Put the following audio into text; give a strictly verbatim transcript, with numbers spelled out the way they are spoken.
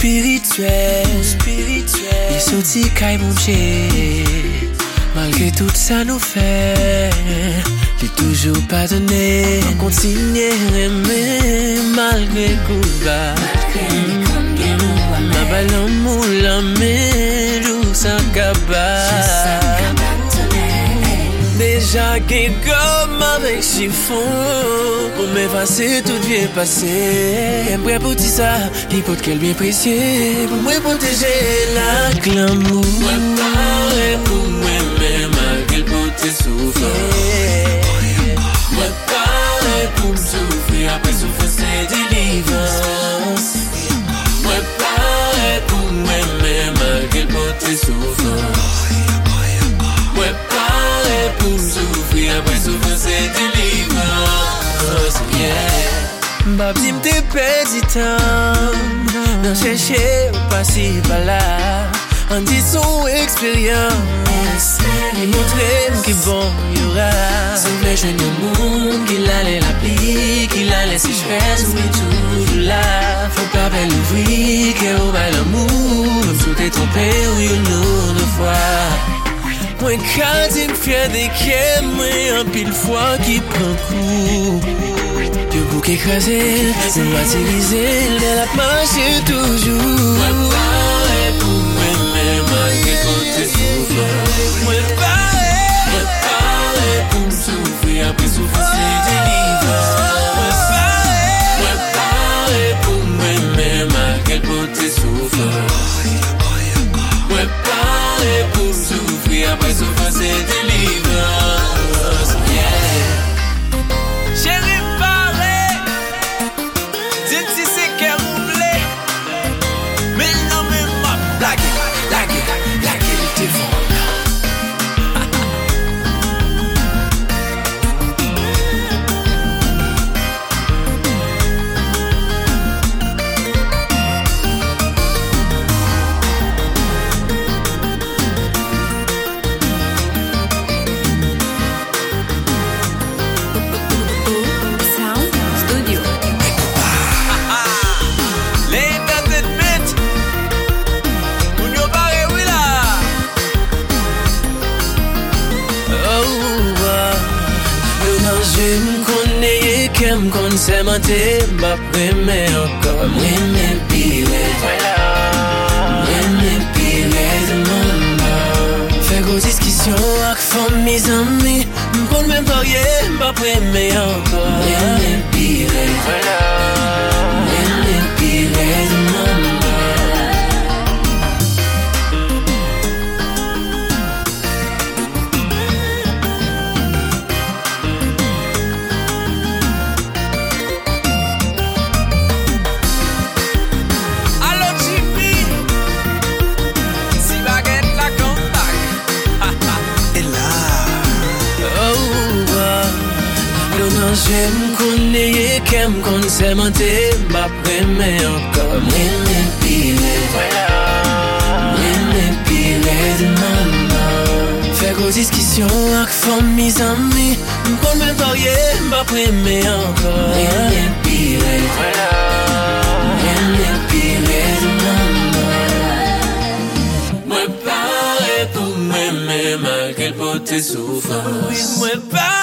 spirituel, spirituel. Il sorti caille mon pied. Malgré tout ça nous fait, j'ai toujours pardonné. On continue à aimer malgré coup bas. Ma ballon moule la main, joue sans cabas. Déjà qu'il comme avec chiffon, pour m'effacer tout bien passé. Prêt pour tout ça, il faut qu'elle bien précieux. Pour me protéger la glamour. Moi parler pour moi-même, malgré pour tes souffrances. Moi parler pour me souffrir, après souffrir c'est délivrance. Moi parler pour moi-même, malgré pour tes souffrances. Moi parler pour me souffrir, après souffrir c'est délivrance. Yeah. Babi m'te perdu temps, dans chercher ou passer par là. En dit son expérience, il montre qui bon y'aura. C'est le jeune monde qui allait la pluie, qui allait sécheresse, oui toujours là. Faut pas belle ouvrir, qu'elle va l'amour, même sous tes trompés, oui une autre fois. Moi quand il me fait des quais, moi un pile fois qui prend coup. Dieu bouc écrasé, c'est matérisé, elle a marché toujours. Moi parler pour moi-même, malgré pour tes souffrances. Moi parler, moi parler pour me souffrir, après souffrir c'est délivrance. Moi parler, moi parler pour moi-même, malgré pour tes souffrances. Moi parler pour me souffrir, après souffrir c'est délivrance. Yeah. Chérie parler, dites si c'est qu'elle m'oublie. Mais non mais ma blague, blague, blague, il te vend. M'kon se mante, m'a preme encore. Mwen pire, mwen pire de maman. Fè gros discussion ak fam mes amis. M'kon men parye, m'a preme encore. Mwen pire, mwen pire de maman. J'aime qu'on ait qu'aime qu'on s'aime m'a prêmé encore. Mwen pire, mwen pire de maman. Fè gros discussion ak fam mes amis. M'kon men parye, m'a prêmé encore. Mwen pire, mwen pire de maman. Mwen pare pour m'aimer malgré pour tes souffrances. Mwen pare